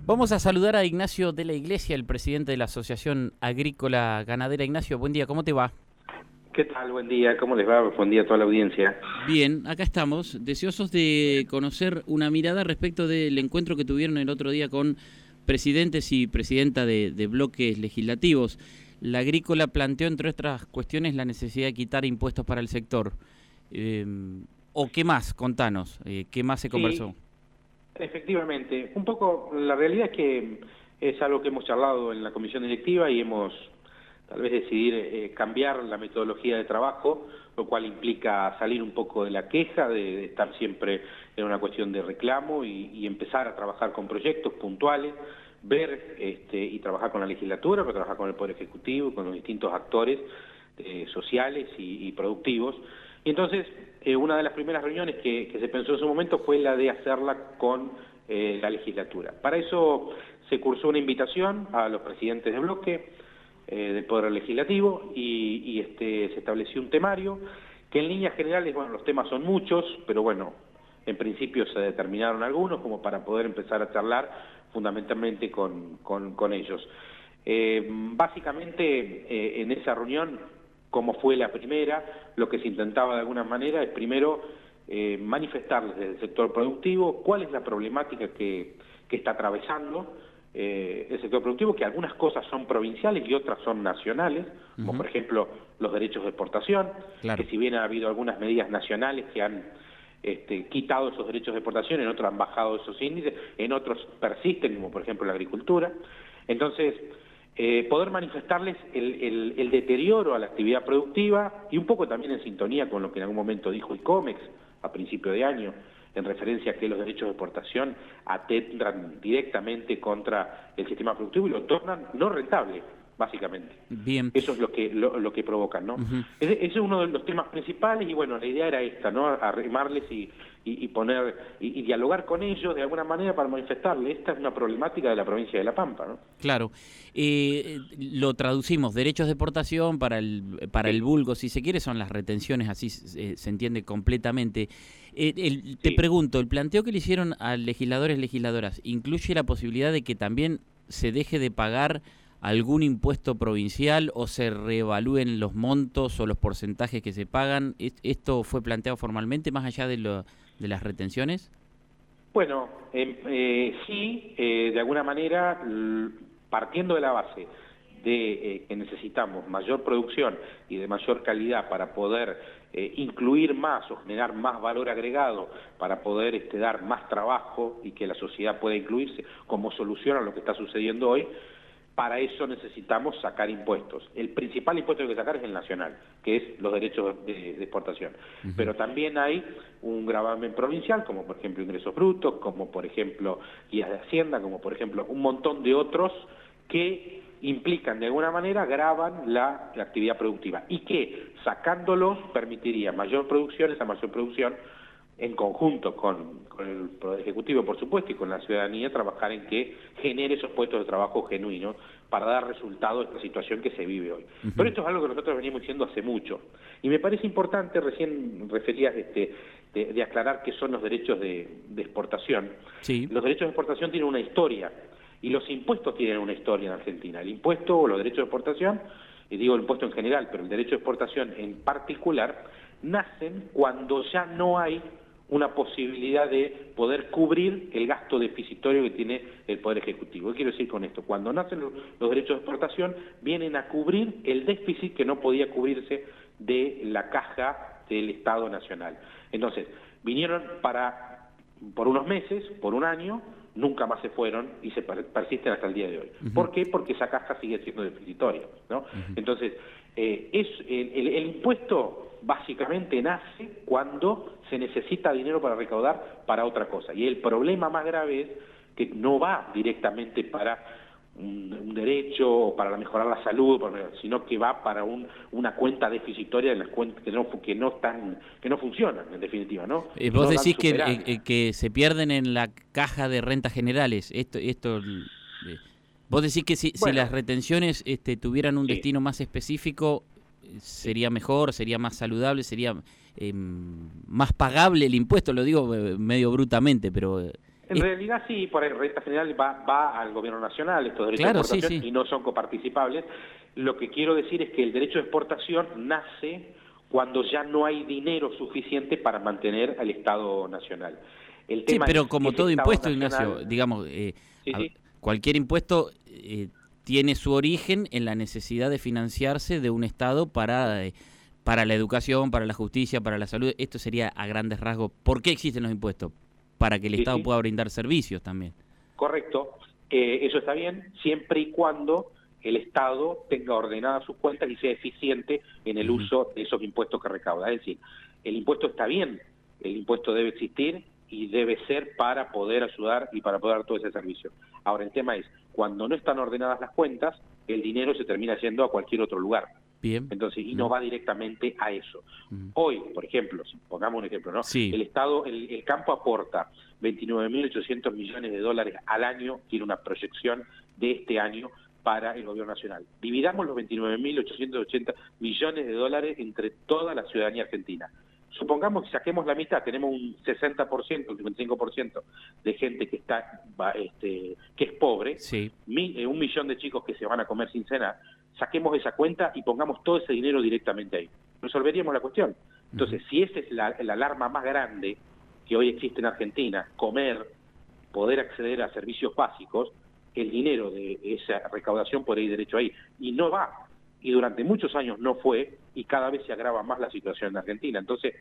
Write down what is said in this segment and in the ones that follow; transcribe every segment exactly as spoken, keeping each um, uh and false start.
Vamos a saludar a Ignacio de la Iglesia, el presidente de la Asociación Agrícola Ganadera. Ignacio, buen día, ¿cómo te va? ¿Qué tal? Buen día, ¿cómo les va? Buen día a toda la audiencia. Bien, acá estamos, deseosos de conocer una mirada respecto del encuentro que tuvieron el otro día con presidentes y presidenta de, de bloques legislativos. La Agrícola planteó, entre otras cuestiones, la necesidad de quitar impuestos para el sector. Eh, ¿O qué más? Contanos, eh, ¿qué más se conversó? Sí, efectivamente. Un poco, la realidad es que es algo que hemos charlado en la comisión directiva y hemos tal vez decidir eh, cambiar la metodología de trabajo, lo cual implica salir un poco de la queja, de, de estar siempre en una cuestión de reclamo y, y empezar a trabajar con proyectos puntuales, ver este, y trabajar con la legislatura, pero trabajar con el Poder Ejecutivo, con los distintos actores eh, sociales y, y productivos. Y entonces, eh, una de las primeras reuniones que, que se pensó en su momento fue la de hacerla con eh, la legislatura. Para eso se cursó una invitación a los presidentes de bloque, eh, del Poder Legislativo, y, y este, se estableció un temario, que en líneas generales, bueno, los temas son muchos, pero bueno, en principio se determinaron algunos como para poder empezar a charlar fundamentalmente con, con, con ellos. Eh, básicamente, eh, en esa reunión, como fue la primera, lo que se intentaba de alguna manera es primero eh, manifestarles desde el sector productivo cuál es la problemática que, que está atravesando eh, el sector productivo, que algunas cosas son provinciales y otras son nacionales, uh-huh. como por ejemplo los derechos de exportación, claro. que si bien ha habido algunas medidas nacionales que han este, quitado esos derechos de exportación, en otros han bajado esos índices, en otros persisten, como por ejemplo la agricultura. Entonces, Eh, poder manifestarles el, el, el deterioro a la actividad productiva y un poco también en sintonía con lo que en algún momento dijo ICOMEX a principio de año, en referencia a que los derechos de exportación atentan directamente contra el sistema productivo y lo tornan no rentable, básicamente. Bien. Eso es lo que lo, lo que provocan, ¿no? Uh-huh. Ese, ese es uno de los temas principales y bueno, la idea era esta, ¿no? Arrimarles y, y, y poner y, y dialogar con ellos de alguna manera para manifestarles. Esta es una problemática de la provincia de La Pampa, ¿no? Claro. Eh, lo traducimos, derechos de exportación para el para sí. el vulgo, si se quiere, son las retenciones, así se, se entiende completamente. Eh, el, te sí. pregunto, ¿el planteo que le hicieron a legisladores y legisladoras incluye la posibilidad de que también se deje de pagar algún impuesto provincial o se reevalúen los montos o los porcentajes que se pagan? ¿Esto fue planteado formalmente más allá de, lo, de las retenciones? Bueno, eh, eh, sí, eh, de alguna manera, partiendo de la base de eh, que necesitamos mayor producción y de mayor calidad para poder eh, incluir más o generar más valor agregado, para poder este, dar más trabajo y que la sociedad pueda incluirse como solución a lo que está sucediendo hoy. Para eso necesitamos sacar impuestos. El principal impuesto que hay que sacar es el nacional, que es los derechos de, de exportación. Uh-huh. Pero también hay un gravamen provincial, como por ejemplo ingresos brutos, como por ejemplo guías de Hacienda, como por ejemplo un montón de otros que implican de alguna manera, gravan la, la actividad productiva y que sacándolos permitiría mayor producción, esa mayor producción en conjunto con, con el Poder Ejecutivo, por supuesto, y con la ciudadanía, trabajar en que genere esos puestos de trabajo genuinos para dar resultado a esta situación que se vive hoy. Uh-huh. Pero esto es algo que nosotros venimos diciendo hace mucho. Y me parece importante, recién referías este, de, de aclarar qué son los derechos de, de exportación. Sí. Los derechos de exportación tienen una historia, y los impuestos tienen una historia en Argentina. El impuesto o los derechos de exportación, y digo el impuesto en general, pero el derecho de exportación en particular, nacen cuando ya no hay una posibilidad de poder cubrir el gasto deficitario que tiene el Poder Ejecutivo. ¿Qué quiero decir con esto? Cuando nacen los, los derechos de exportación, vienen a cubrir el déficit que no podía cubrirse de la caja del Estado Nacional. Entonces, vinieron para por unos meses, por un año, nunca más se fueron y se persisten hasta el día de hoy. Uh-huh. ¿Por qué? Porque esa caja sigue siendo deficitaria, ¿no? Uh-huh. Entonces, eh, es el, el, el impuesto básicamente nace cuando se necesita dinero para recaudar para otra cosa. Y el problema más grave es que no va directamente para un, un derecho o para mejorar la salud, sino que va para un, una cuenta deficitaria en las cuentas que no que no están que no funcionan en definitiva, ¿no? Eh, vos no decís que eh, que se pierden en la caja de rentas generales. Esto esto eh, vos decís que si, bueno, si las retenciones este, tuvieran un sí. destino más específico, sería mejor, sería más saludable, sería eh, más pagable el impuesto, lo digo eh, medio brutamente, pero... Eh, En eh, realidad sí, por ahí renta general va, va al gobierno nacional, estos derechos claro, de exportación, sí, sí. y no son coparticipables. Lo que quiero decir es que el derecho de exportación nace cuando ya no hay dinero suficiente para mantener al Estado nacional. El tema sí, pero es, como todo Estado impuesto, nacional, Ignacio, digamos, eh, sí, a, sí. cualquier impuesto eh, tiene su origen en la necesidad de financiarse de un Estado para, eh, para la educación, para la justicia, para la salud. Esto sería a grandes rasgos. ¿Por qué existen los impuestos? Para que el Sí, Estado sí. pueda brindar servicios también. Correcto, eh, eso está bien, siempre y cuando el Estado tenga ordenadas sus cuentas y sea eficiente en el Uh-huh. uso de esos impuestos que recauda. Es decir, el impuesto está bien, el impuesto debe existir y debe ser para poder ayudar y para poder dar todo ese servicio. Ahora, el tema es, cuando no están ordenadas las cuentas, el dinero se termina yendo a cualquier otro lugar. Bien. Entonces, y Uh-huh. no va directamente a eso. Uh-huh. Hoy, por ejemplo, si pongamos un ejemplo, ¿no? Sí. El Estado, el, el campo aporta veintinueve mil ochocientos millones de dólares al año, tiene una proyección de este año para el gobierno nacional. Dividamos los veintinueve mil ochocientos ochenta millones de dólares entre toda la ciudadanía argentina. Supongamos que saquemos la mitad, tenemos un sesenta por ciento, un cincuenta y cinco por ciento de gente que está este, que es pobre, sí. mi, eh, un millón de chicos que se van a comer sin cenar. Saquemos esa cuenta y pongamos todo ese dinero directamente ahí. Resolveríamos la cuestión. Entonces, uh-huh. si esa es la, la alarma más grande que hoy existe en Argentina, comer, poder acceder a servicios básicos, el dinero de esa recaudación puede ir derecho ahí. Y no va. Y durante muchos años no fue, y cada vez se agrava más la situación en Argentina. Entonces,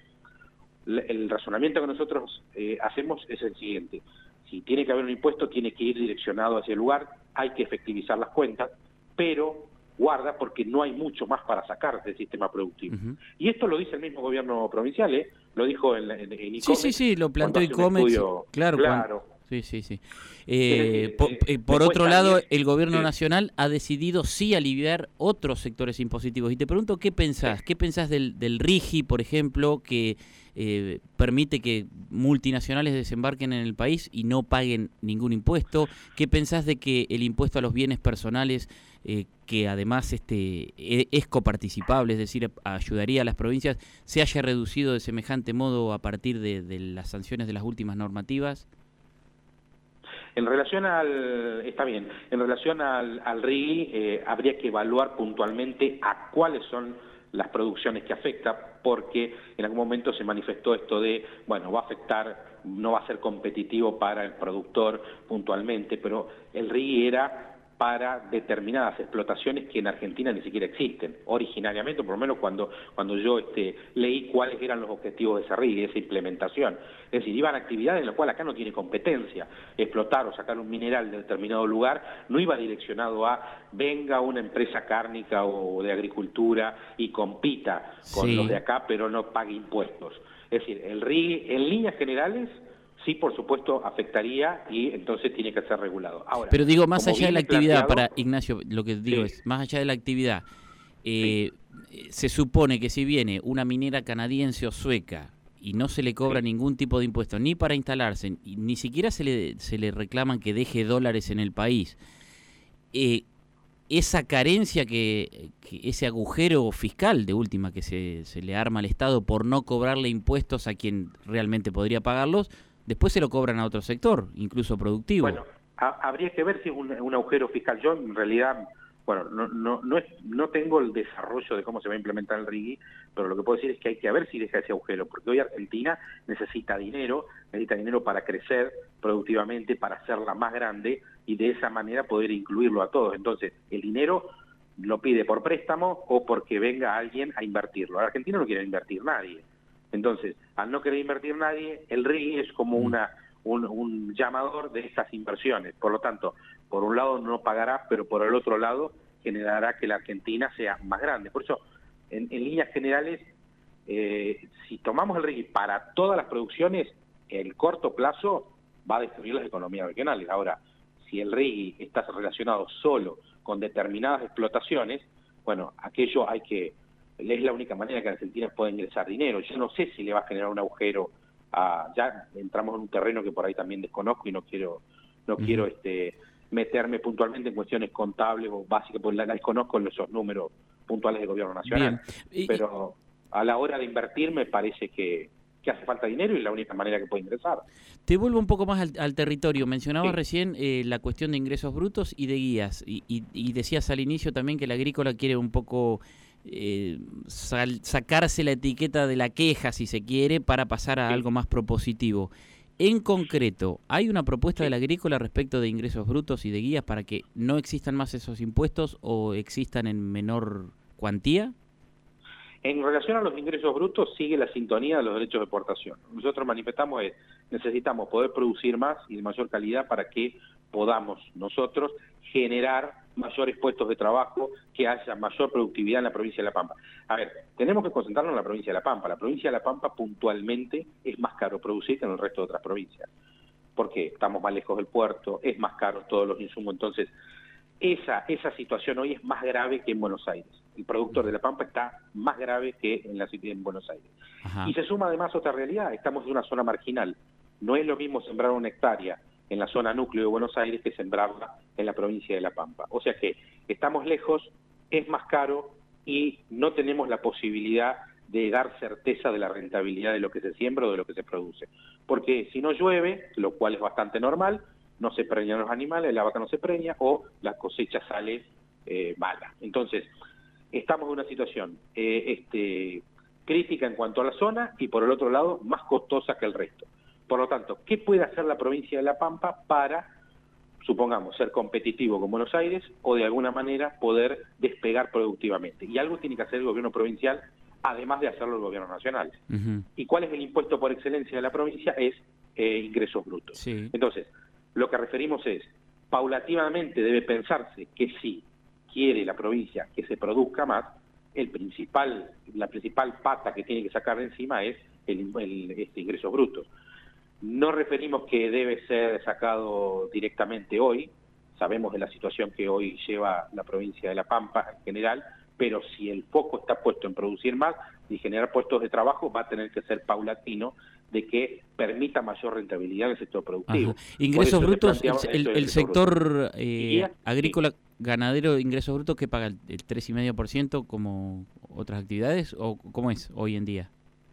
el razonamiento que nosotros eh, hacemos es el siguiente. Si tiene que haber un impuesto, tiene que ir direccionado hacia el lugar, hay que efectivizar las cuentas, pero guarda porque no hay mucho más para sacar del sistema productivo. Uh-huh. Y esto lo dice el mismo gobierno provincial, ¿eh? Lo dijo en, en, en ICOMEX. Sí, sí, sí, lo planteó ICOMEX. Claro, claro. Cuando... Sí, sí, sí. Eh, por eh, por otro lado, bien. el gobierno sí. nacional ha decidido sí aliviar otros sectores impositivos. Y te pregunto, ¿qué pensás? Sí. ¿Qué pensás del, del RIGI, por ejemplo, que eh, permite que multinacionales desembarquen en el país y no paguen ningún impuesto? ¿Qué pensás de que el impuesto a los bienes personales, eh, que además este es coparticipable, es decir, ayudaría a las provincias, se haya reducido de semejante modo a partir de, de las sanciones de las últimas normativas? En relación al, está bien, en relación al, al RIGI, eh, habría que evaluar puntualmente a cuáles son las producciones que afecta, porque en algún momento se manifestó esto de, bueno, va a afectar, no va a ser competitivo para el productor puntualmente, pero el RIGI era para determinadas explotaciones que en Argentina ni siquiera existen, originariamente, por lo menos cuando, cuando yo este, leí cuáles eran los objetivos de ese RIGI, de esa implementación. Es decir, iban actividades en las cuales acá no tiene competencia. Explotar o sacar un mineral de determinado lugar no iba direccionado a venga una empresa cárnica o de agricultura y compita con sí. los de acá, pero no pague impuestos. Es decir, el RIGI, en líneas generales, sí, por supuesto, afectaría y entonces tiene que ser regulado. Ahora, pero digo, más allá de la actividad, planteado, para Ignacio, lo que digo sí. es, más allá de la actividad, eh, sí. se supone que si viene una minera canadiense o sueca y no se le cobra sí. ningún tipo de impuesto, ni para instalarse, ni siquiera se le, se le reclaman que deje dólares en el país, eh, esa carencia, que, que ese agujero fiscal de última que se, se le arma al Estado por no cobrarle impuestos a quien realmente podría pagarlos, después se lo cobran a otro sector, incluso productivo. Bueno, ha, habría que ver si es un, un agujero fiscal. Yo, en realidad, bueno, no, no, no, es, no tengo el desarrollo de cómo se va a implementar el RIGI, pero lo que puedo decir es que hay que ver si deja ese agujero, porque hoy Argentina necesita dinero, necesita dinero para crecer productivamente, para hacerla más grande y de esa manera poder incluirlo a todos. Entonces, el dinero lo pide por préstamo o porque venga alguien a invertirlo. A Argentina no quiere invertir nadie. Entonces, al no querer invertir nadie, el RIGI es como una, un, un llamador de estas inversiones. Por lo tanto, por un lado no pagará, pero por el otro lado generará que la Argentina sea más grande. Por eso, en, en líneas generales, eh, si tomamos el RIGI para todas las producciones, el corto plazo va a destruir las economías regionales. Ahora, si el RIGI está relacionado solo con determinadas explotaciones, bueno, aquello hay que... es la única manera que Argentina puede ingresar dinero. Yo no sé si le va a generar un agujero a, ya entramos en un terreno que por ahí también desconozco y no quiero no uh-huh. quiero este meterme puntualmente en cuestiones contables o básicas, porque la, la desconozco esos números puntuales del gobierno nacional. Y, pero a la hora de invertir me parece que, que que hace falta dinero y es la única manera que puede ingresar. Te vuelvo un poco más al, al territorio. Mencionabas Sí. recién eh, la cuestión de ingresos brutos y de guías. Y, y, y decías al inicio también que la agrícola quiere un poco eh, sal, sacarse la etiqueta de la queja, si se quiere, para pasar a Sí. algo más propositivo. En concreto, ¿hay una propuesta Sí. de la agrícola respecto de ingresos brutos y de guías para que no existan más esos impuestos o existan en menor cuantía? En relación a los ingresos brutos, sigue la sintonía de los derechos de exportación. Nosotros manifestamos es, necesitamos poder producir más y de mayor calidad para que podamos nosotros generar mayores puestos de trabajo, que haya mayor productividad en la provincia de La Pampa. A ver, tenemos que concentrarnos en la provincia de La Pampa. La provincia de La Pampa puntualmente es más caro producir que en el resto de otras provincias. Porque estamos más lejos del puerto, es más caro todos los insumos, entonces esa, esa situación hoy es más grave que en Buenos Aires. El productor de La Pampa está más grave que en la ciudad en Buenos Aires. Ajá. Y se suma además otra realidad, estamos en una zona marginal. No es lo mismo sembrar una hectárea en la zona núcleo de Buenos Aires que sembrarla en la provincia de La Pampa. O sea que estamos lejos, es más caro y no tenemos la posibilidad de dar certeza de la rentabilidad de lo que se siembra o de lo que se produce. Porque si no llueve, lo cual es bastante normal, no se preñan los animales, la vaca no se preña o la cosecha sale eh, mala. Entonces, estamos en una situación eh, este, crítica en cuanto a la zona y por el otro lado más costosa que el resto. Por lo tanto, ¿qué puede hacer la provincia de La Pampa para, supongamos, ser competitivo con Buenos Aires o de alguna manera poder despegar productivamente? Y algo tiene que hacer el gobierno provincial, además de hacerlo el gobierno nacional. Uh-huh. ¿Y cuál es el impuesto por excelencia de la provincia? Es eh, ingresos brutos. Sí. Entonces, lo que referimos es, paulatinamente debe pensarse que si quiere la provincia que se produzca más, el principal, la principal pata que tiene que sacar de encima es el, el este, ingresos brutos. No referimos que debe ser sacado directamente hoy, sabemos de la situación que hoy lleva la provincia de La Pampa en general, pero si el foco está puesto en producir más y generar puestos de trabajo, va a tener que ser paulatino de que permita mayor rentabilidad en el sector productivo. Ajá. Ingresos brutos, el, el, el sector bruto. eh, Y, agrícola, sí. ganadero, ingresos brutos, ¿qué paga? ¿El tres coma cinco por ciento como otras actividades? ¿O cómo es hoy en día?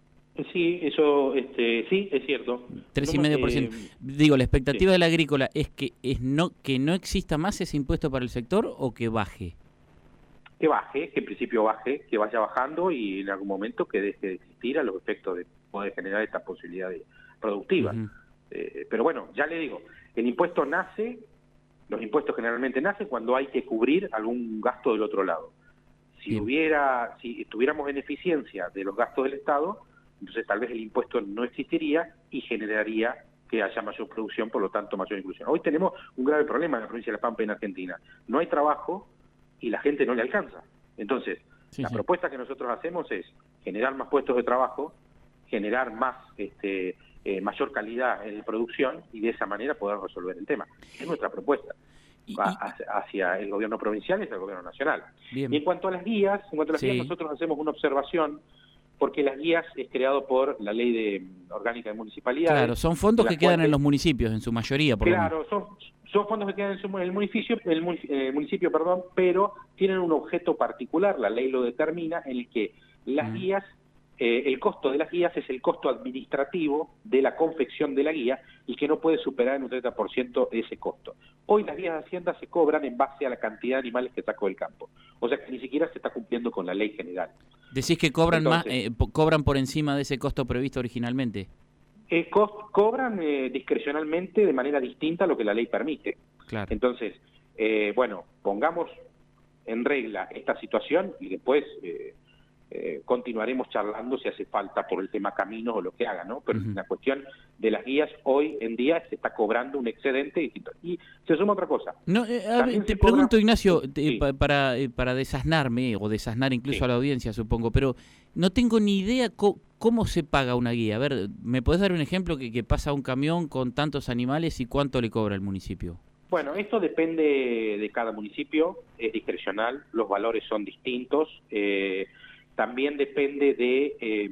Sí, eso este, sí, es cierto. tres coma cinco por ciento. Eh, Digo, la expectativa sí. de la agrícola es que es no que no exista más ese impuesto para el sector o que baje. Que baje, que en principio baje, que vaya bajando y en algún momento que deje de existir a los efectos de poder generar esta posibilidad de productiva. Uh-huh. eh, pero bueno, ya le digo, el impuesto nace, los impuestos generalmente nacen cuando hay que cubrir algún gasto del otro lado. Si Bien. hubiera, si estuviéramos en eficiencia de los gastos del Estado, entonces tal vez el impuesto no existiría y generaría que haya mayor producción, por lo tanto mayor inclusión. Hoy tenemos un grave problema en la provincia de La Pampa en Argentina. No hay trabajo y la gente no le alcanza. Entonces, sí, la sí. propuesta que nosotros hacemos es generar más puestos de trabajo, generar más este, eh, mayor calidad en la producción y de esa manera poder resolver el tema. Es nuestra propuesta. Va hacia, hacia el gobierno provincial y hacia el gobierno nacional. Bien. Y en cuanto a las guías, en cuanto a las sí. guías, nosotros hacemos una observación porque las guías es creado por la ley de orgánica de municipalidades. Claro, son fondos que quedan en los municipios en su mayoría. Por claro, son, son fondos que quedan en, su, en el municipio, el municipio, municipio, perdón, pero tienen un objeto particular, la ley lo determina, en el que las mm. guías, eh, el costo de las guías es el costo administrativo de la confección de la guía y que no puede superar en un treinta por ciento de ese costo. Hoy las guías de Hacienda se cobran en base a la cantidad de animales que sacó del campo. O sea que ni siquiera se está cumpliendo con la ley general. ¿Decís que cobran Entonces, más, eh, po cobran por encima de ese costo previsto originalmente? Eh, co cobran eh, discrecionalmente de manera distinta a lo que la ley permite. Claro. Entonces, eh, bueno, pongamos en regla esta situación y después eh, eh, continuaremos charlando si hace falta por el tema caminos o lo que haga, ¿no? Pero uh-huh. la cuestión de las guías hoy en día se está cobrando un excedente distinto. Y se suma otra cosa. No, eh, a ver, te pregunto, cobra... Ignacio, te, sí. pa para, eh, para desasnarme, o desasnar incluso sí. a la audiencia, supongo, pero no tengo ni idea co cómo se paga una guía. A ver, ¿me podés dar un ejemplo que, que pasa un camión con tantos animales y cuánto le cobra el municipio? Bueno, esto depende de cada municipio, es discrecional, los valores son distintos, eh, también depende de, eh,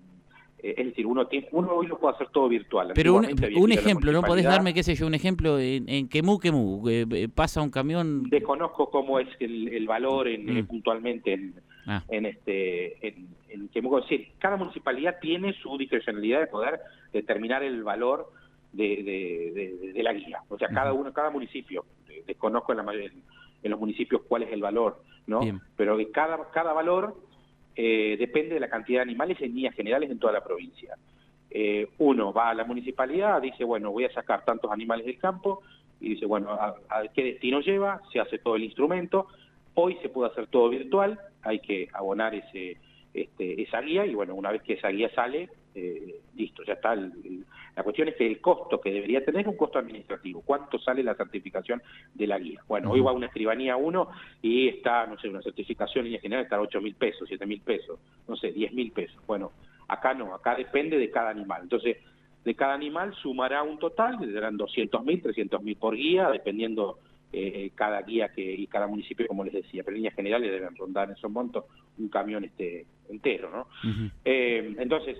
es decir, uno tiene, uno hoy lo puede hacer todo virtual. Pero un, un ejemplo, ¿no podés darme, qué sé yo, un ejemplo en, en Quemú, Quemú, eh, pasa un camión? Desconozco cómo es el, el valor en, mm. eh, puntualmente en, ah. en este en, en que es decir, cada municipalidad tiene su discrecionalidad de poder determinar el valor de, de, de, de la guía. O sea, cada uno, cada municipio, desconozco en, la, en, en los municipios cuál es el valor, ¿no? Bien. Pero cada, cada valor eh, depende de la cantidad de animales en líneas generales en toda la provincia. Eh, uno va a la municipalidad, dice, bueno, voy a sacar tantos animales del campo, y dice, bueno, ¿a, a qué destino lleva? Se hace todo el instrumento. Hoy se puede hacer todo virtual, hay que abonar ese este, esa guía, y bueno, una vez que esa guía sale, eh, listo, ya está. El, el, la cuestión es que el costo que debería tener es un costo administrativo. ¿Cuánto sale la certificación de la guía? Bueno, uh-huh. Hoy va a una escribanía uno y está, no sé, una certificación en línea general está a ocho mil pesos, siete mil pesos, no sé, diez mil pesos. Bueno, acá no, acá depende de cada animal. Entonces, de cada animal sumará un total, serán doscientos mil, trescientos mil por guía, dependiendo eh, cada guía que y cada municipio, como les decía, pero en líneas generales deben rondar en esos montos un camión este entero, ¿no? Uh-huh. eh, entonces,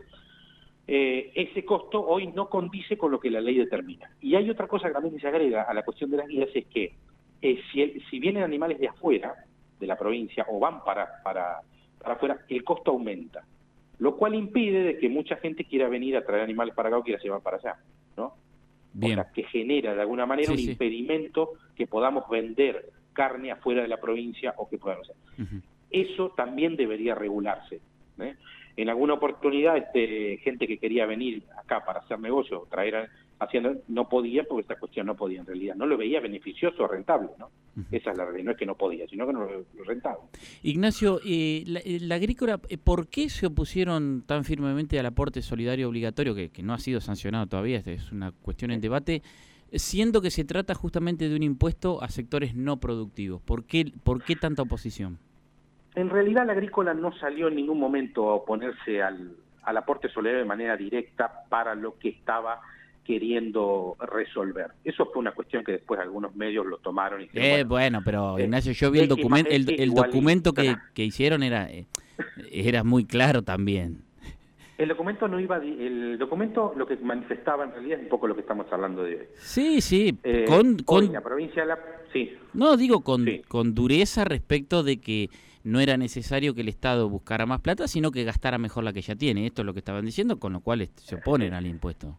eh, ese costo hoy no condice con lo que la ley determina. Y hay otra cosa que también se agrega a la cuestión de las guías, es que eh, si, el, si vienen animales de afuera, de la provincia, o van para, para, para afuera, el costo aumenta. Lo cual impide de que mucha gente quiera venir a traer animales para acá o quiera llevar para allá, ¿no? Bien. O sea, que genera de alguna manera sí, un sí. impedimento que podamos vender carne afuera de la provincia o que podamos hacer. Uh-huh. Eso también debería regularse, ¿eh? En alguna oportunidad, este, gente que quería venir acá para hacer negocio, traer a, haciendo, no podía, porque esta cuestión no podía en realidad, no lo veía beneficioso o rentable, ¿no? Uh-huh. Esa es la realidad, no es que no podía, sino que no lo rentaba. Ignacio, eh, la, la agrícola, ¿por qué se opusieron tan firmemente al aporte solidario obligatorio, que, que no ha sido sancionado todavía, esta es una cuestión en debate, siendo que se trata justamente de un impuesto a sectores no productivos? ¿Por qué, por qué tanta oposición? En realidad la agrícola no salió en ningún momento a oponerse al, al aporte solidario de manera directa para lo que estaba queriendo resolver. Eso fue una cuestión que después algunos medios lo tomaron. Y dijeron, eh, bueno, bueno, pero eh, Ignacio, yo vi el, document, el, el documento que, que hicieron, era, era muy claro también. El documento no iba, el documento lo que manifestaba en realidad es un poco lo que estamos hablando de hoy. Sí, sí, eh, con, con hoy la provincia de la, sí. No, digo con, sí. con dureza respecto de que no era necesario que el Estado buscara más plata, sino que gastara mejor la que ya tiene. Esto es lo que estaban diciendo, con lo cual se oponen al impuesto.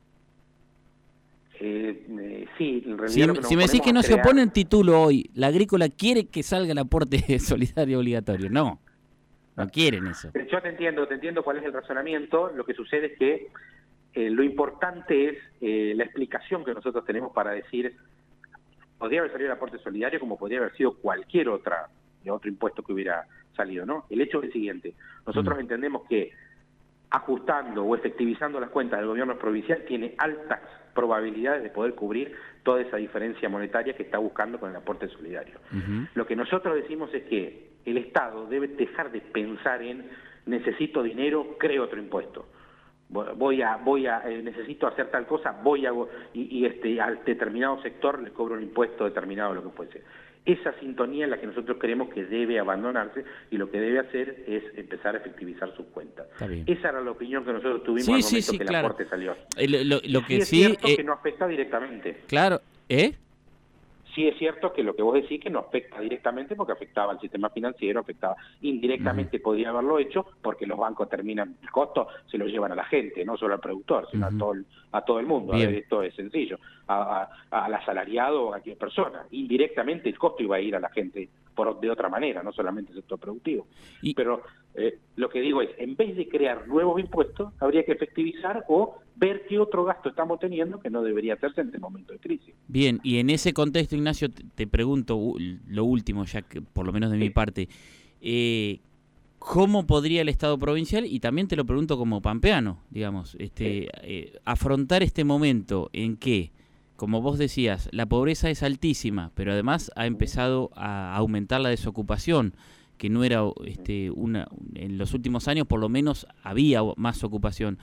Eh, eh, sí, en si, realidad si me decís que no crear... se opone el título hoy, la agrícola quiere que salga el aporte solidario obligatorio. No, no quieren eso. Yo te entiendo, te entiendo cuál es el razonamiento. Lo que sucede es que eh, lo importante es eh, la explicación que nosotros tenemos para decir, podría haber salido el aporte solidario como podría haber sido cualquier otra otro impuesto que hubiera salido, ¿no? El hecho es el siguiente. Nosotros mm. entendemos que ajustando o efectivizando las cuentas del gobierno provincial tiene altas probabilidades de poder cubrir toda esa diferencia monetaria que está buscando con el aporte solidario. Uh-huh. Lo que nosotros decimos es que el Estado debe dejar de pensar en necesito dinero, creo otro impuesto. Voy a, voy a, eh, necesito hacer tal cosa, voy a, y, y este, al determinado sector le cobro un impuesto determinado, lo que fuese. Esa sintonía es la que nosotros creemos que debe abandonarse y lo que debe hacer es empezar a efectivizar sus cuentas. Esa era la opinión que nosotros tuvimos sí, al sí, momento sí, que claro. el aporte salió. Eh, lo, lo, lo sí que es sí, cierto eh, que no afecta directamente. Claro, ¿eh? Sí es cierto que lo que vos decís que no afecta directamente porque afectaba al sistema financiero, afectaba indirectamente, uh-huh. podría haberlo hecho porque los bancos terminan, el costo se lo llevan a la gente, no solo al productor, sino uh-huh. a, todo el, a todo el mundo. A ver, esto es sencillo, a, a, al asalariado o a cualquier persona. Indirectamente el costo iba a ir a la gente por de otra manera, no solamente el sector productivo. Y... Pero eh, lo que digo es, en vez de crear nuevos impuestos, habría que efectivizar o ver qué otro gasto estamos teniendo que no debería hacerse en este momento de crisis. Bien, y en ese contexto, Ignacio, te, te pregunto lo último, ya que por lo menos de sí. mi parte, eh, ¿cómo podría el Estado provincial, y también te lo pregunto como pampeano, digamos, este, sí. eh, afrontar este momento en que, como vos decías, la pobreza es altísima, pero además ha empezado a aumentar la desocupación, que no era este, una, en los últimos años por lo menos había más ocupación,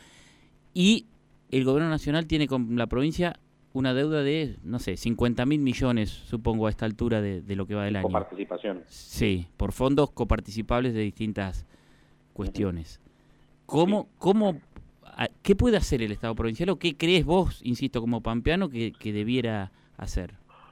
y el gobierno nacional tiene con la provincia una deuda de, no sé, cincuenta mil millones, supongo, a esta altura de, de lo que va del año. Coparticipación. Sí, por fondos coparticipables de distintas cuestiones. ¿Cómo, sí. cómo, a, ¿Qué puede hacer el Estado provincial o qué crees vos, insisto, como pampeano, que, que debiera hacer?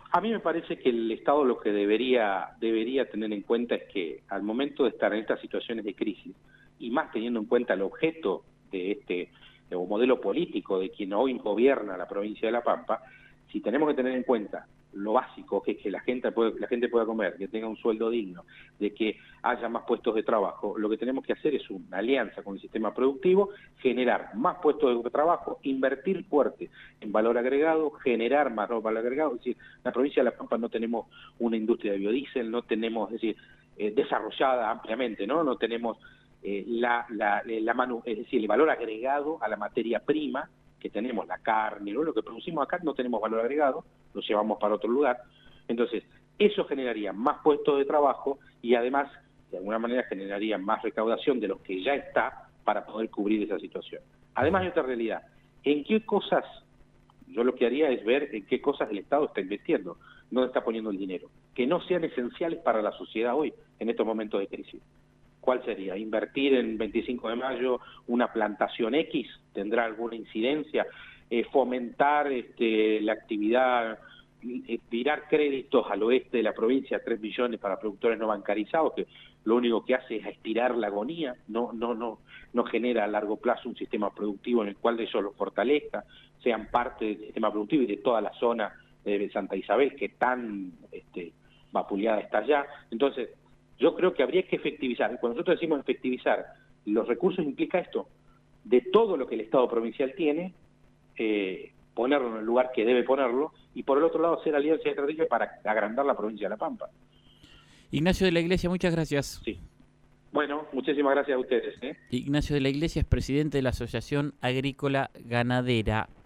A mí me parece que el Estado lo que debería, debería tener en cuenta es que al momento de estar en estas situaciones de crisis, y más teniendo en cuenta el objeto de este o modelo político de quien hoy gobierna la provincia de La Pampa, si tenemos que tener en cuenta lo básico, que es que la gente, puede, la gente pueda comer, que tenga un sueldo digno, de que haya más puestos de trabajo, lo que tenemos que hacer es una alianza con el sistema productivo, generar más puestos de trabajo, invertir fuerte en valor agregado, generar más valor agregado. Es decir, en la provincia de La Pampa no tenemos una industria de biodiesel, no tenemos, es decir, eh, desarrollada ampliamente, ¿no? No tenemos eh, la, la, la manu, es decir, el valor agregado a la materia prima que tenemos, la carne, ¿no? Lo que producimos acá no tenemos valor agregado, lo llevamos para otro lugar. Entonces, eso generaría más puestos de trabajo y además, de alguna manera, generaría más recaudación de los que ya está para poder cubrir esa situación. Además, hay otra realidad. ¿En qué cosas? Yo lo que haría es ver en qué cosas el Estado está invirtiendo, dónde está poniendo el dinero, que no sean esenciales para la sociedad hoy, en estos momentos de crisis. ¿Cuál sería? ¿Invertir en veinticinco de mayo una plantación X? ¿Tendrá alguna incidencia? Eh, ¿Fomentar este, la actividad, eh, tirar créditos al oeste de la provincia, tres millones para productores no bancarizados, que lo único que hace es estirar la agonía, no, no, no, no genera a largo plazo un sistema productivo en el cual ellos los fortalezca, sean parte del sistema productivo y de toda la zona de Santa Isabel, que tan este, vapuleada está allá? Entonces, yo creo que habría que efectivizar. Cuando nosotros decimos efectivizar, los recursos implica esto, de todo lo que el Estado provincial tiene, eh, ponerlo en el lugar que debe ponerlo, y por el otro lado hacer alianzas estratégicas para agrandar la provincia de La Pampa. Ignacio de la Iglesia, muchas gracias. Sí. Bueno, muchísimas gracias a ustedes, ¿eh? Ignacio de la Iglesia es presidente de la Asociación Agrícola Ganadera.